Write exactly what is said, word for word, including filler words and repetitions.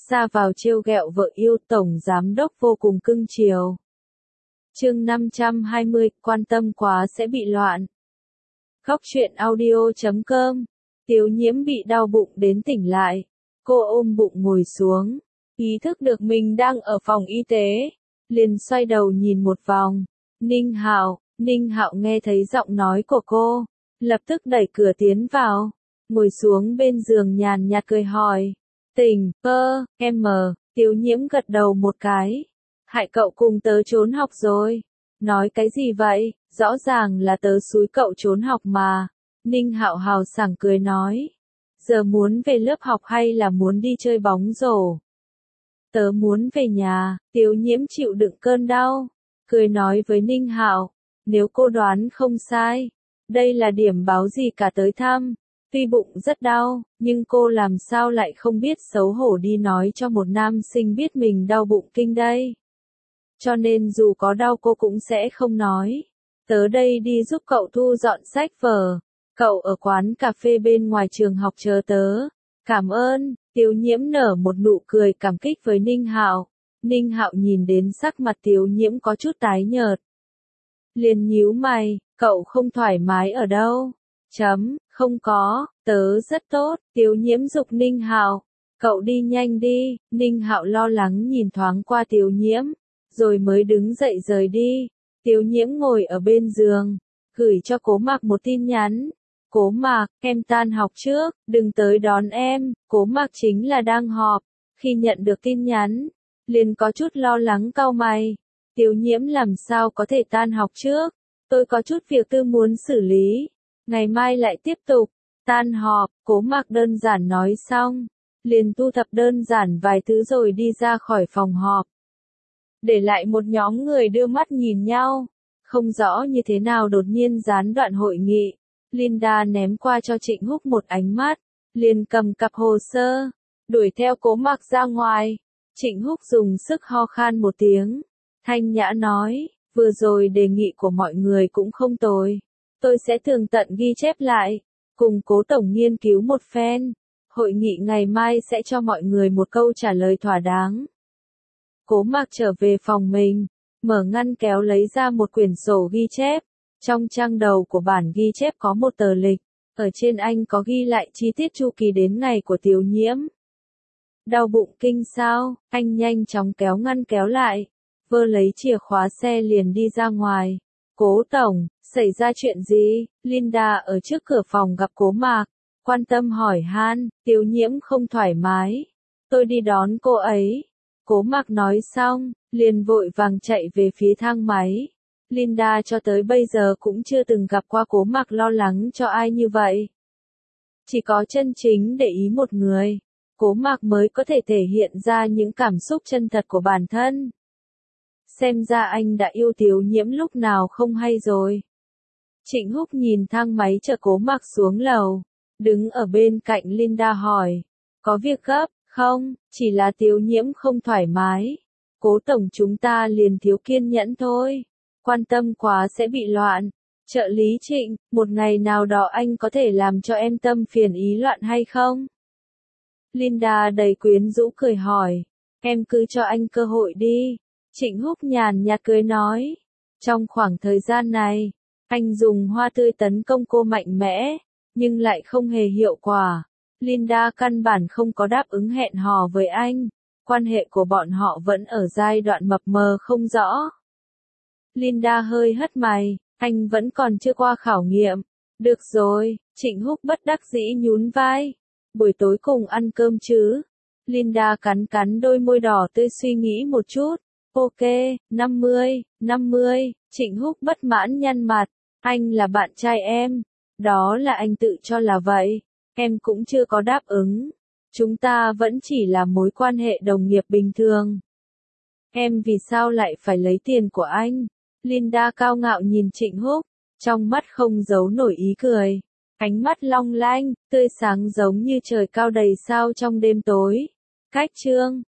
ra vào trêu ghẹo vợ yêu, tổng giám đốc vô cùng cưng chiều. Chương năm trăm hai mươi, quan tâm quá sẽ bị loạn. Góc truyện audio chấm com. Tiếu Nhiễm bị đau bụng đến tỉnh lại. Cô ôm bụng ngồi xuống, ý thức được mình đang ở phòng y tế, liền xoay đầu nhìn một vòng. Ninh Hạo, Ninh Hạo nghe thấy giọng nói của cô, lập tức đẩy cửa tiến vào, ngồi xuống bên giường nhàn nhạt cười hỏi. Tỉnh, ơ, em mờ, Tiếu Nhiễm gật đầu một cái. Hại cậu cùng tớ trốn học rồi. Nói cái gì vậy, rõ ràng là tớ xúi cậu trốn học mà. Ninh Hạo hào sảng cười nói. Giờ muốn về lớp học hay là muốn đi chơi bóng rổ? Tớ muốn về nhà. Tiếu Nhiễm chịu đựng cơn đau, cười nói với Ninh Hạo. Nếu cô đoán không sai, đây là điểm báo gì cả tới thăm. Tuy bụng rất đau, nhưng cô làm sao lại không biết xấu hổ đi nói cho một nam sinh biết mình đau bụng kinh đây. Cho nên dù có đau cô cũng sẽ không nói. Tớ đây đi giúp cậu thu dọn sách vở. Cậu ở quán cà phê bên ngoài trường học chờ tớ. Cảm ơn. Tiếu Nhiễm nở một nụ cười cảm kích với Ninh Hạo. Ninh Hạo nhìn đến sắc mặt Tiếu Nhiễm có chút tái nhợt, liền nhíu mày. Cậu không thoải mái ở đâu? Chấm, không có, tớ rất tốt. Tiếu Nhiễm giục Ninh Hạo. Cậu đi nhanh đi. Ninh Hạo lo lắng nhìn thoáng qua Tiếu Nhiễm, rồi mới đứng dậy rời đi. Tiếu Nhiễm ngồi ở bên giường, gửi cho Cố Mạc một tin nhắn. Cố Mạc, em tan học trước, đừng tới đón em. Cố Mạc chính là đang họp. Khi nhận được tin nhắn, liền có chút lo lắng cau mày. Tiếu Nhiễm làm sao có thể tan học trước? Tôi có chút việc tư muốn xử lý. Ngày mai lại tiếp tục. Tan họp, Cố Mạc đơn giản nói xong, liền thu thập đơn giản vài thứ rồi đi ra khỏi phòng họp. Để lại một nhóm người đưa mắt nhìn nhau, không rõ như thế nào đột nhiên gián đoạn hội nghị. Linda ném qua cho Trịnh Húc một ánh mắt, liền cầm cặp hồ sơ, đuổi theo Cố Mạc ra ngoài. Trịnh Húc dùng sức ho khan một tiếng, thanh nhã nói, vừa rồi đề nghị của mọi người cũng không tồi. Tôi sẽ tường tận ghi chép lại, cùng Cố tổng nghiên cứu một phen. Hội nghị ngày mai sẽ cho mọi người một câu trả lời thỏa đáng. Cố Mạc trở về phòng mình, mở ngăn kéo lấy ra một quyển sổ ghi chép. Trong trang đầu của bản ghi chép có một tờ lịch, ở trên anh có ghi lại chi tiết chu kỳ đến ngày của Tiếu Nhiễm. Đau bụng kinh sao? Anh nhanh chóng kéo ngăn kéo lại, vơ lấy chìa khóa xe liền đi ra ngoài. Cố tổng, xảy ra chuyện gì? Linda ở trước cửa phòng gặp Cố Mạc, quan tâm hỏi han. Tiếu Nhiễm không thoải mái, tôi đi đón cô ấy. Cố Mạc nói xong, liền vội vàng chạy về phía thang máy. Linda cho tới bây giờ cũng chưa từng gặp qua Cố Mạc lo lắng cho ai như vậy. Chỉ có chân chính để ý một người, Cố Mạc mới có thể thể hiện ra những cảm xúc chân thật của bản thân. Xem ra anh đã yêu Tiếu Nhiễm lúc nào không hay rồi. Trịnh Húc nhìn thang máy chở Cố Mạc xuống lầu, đứng ở bên cạnh Linda hỏi, có việc gấp không? Chỉ là Tiếu Nhiễm không thoải mái. Cố tổng chúng ta liền thiếu kiên nhẫn thôi. Quan tâm quá sẽ bị loạn. Trợ lý Trịnh, một ngày nào đó anh có thể làm cho em tâm phiền ý loạn hay không? Linda đầy quyến rũ cười hỏi. Em cứ cho anh cơ hội đi. Trịnh Húc nhàn nhạt cười nói. Trong khoảng thời gian này, anh dùng hoa tươi tấn công cô mạnh mẽ, nhưng lại không hề hiệu quả. Linda căn bản không có đáp ứng hẹn hò với anh. Quan hệ của bọn họ vẫn ở giai đoạn mập mờ không rõ. Linda hơi hất mày, anh vẫn còn chưa qua khảo nghiệm. Được rồi, Trịnh Húc bất đắc dĩ nhún vai. Buổi tối cùng ăn cơm chứ? Linda cắn cắn đôi môi đỏ tươi suy nghĩ một chút. Ok, năm mươi, năm mươi, Trịnh Húc bất mãn nhăn mặt. Anh là bạn trai em. Đó là anh tự cho là vậy. Em cũng chưa có đáp ứng. Chúng ta vẫn chỉ là mối quan hệ đồng nghiệp bình thường. Em vì sao lại phải lấy tiền của anh? Linda cao ngạo nhìn Trịnh Húc, trong mắt không giấu nổi ý cười. Ánh mắt long lanh, tươi sáng giống như trời cao đầy sao trong đêm tối. Cách chương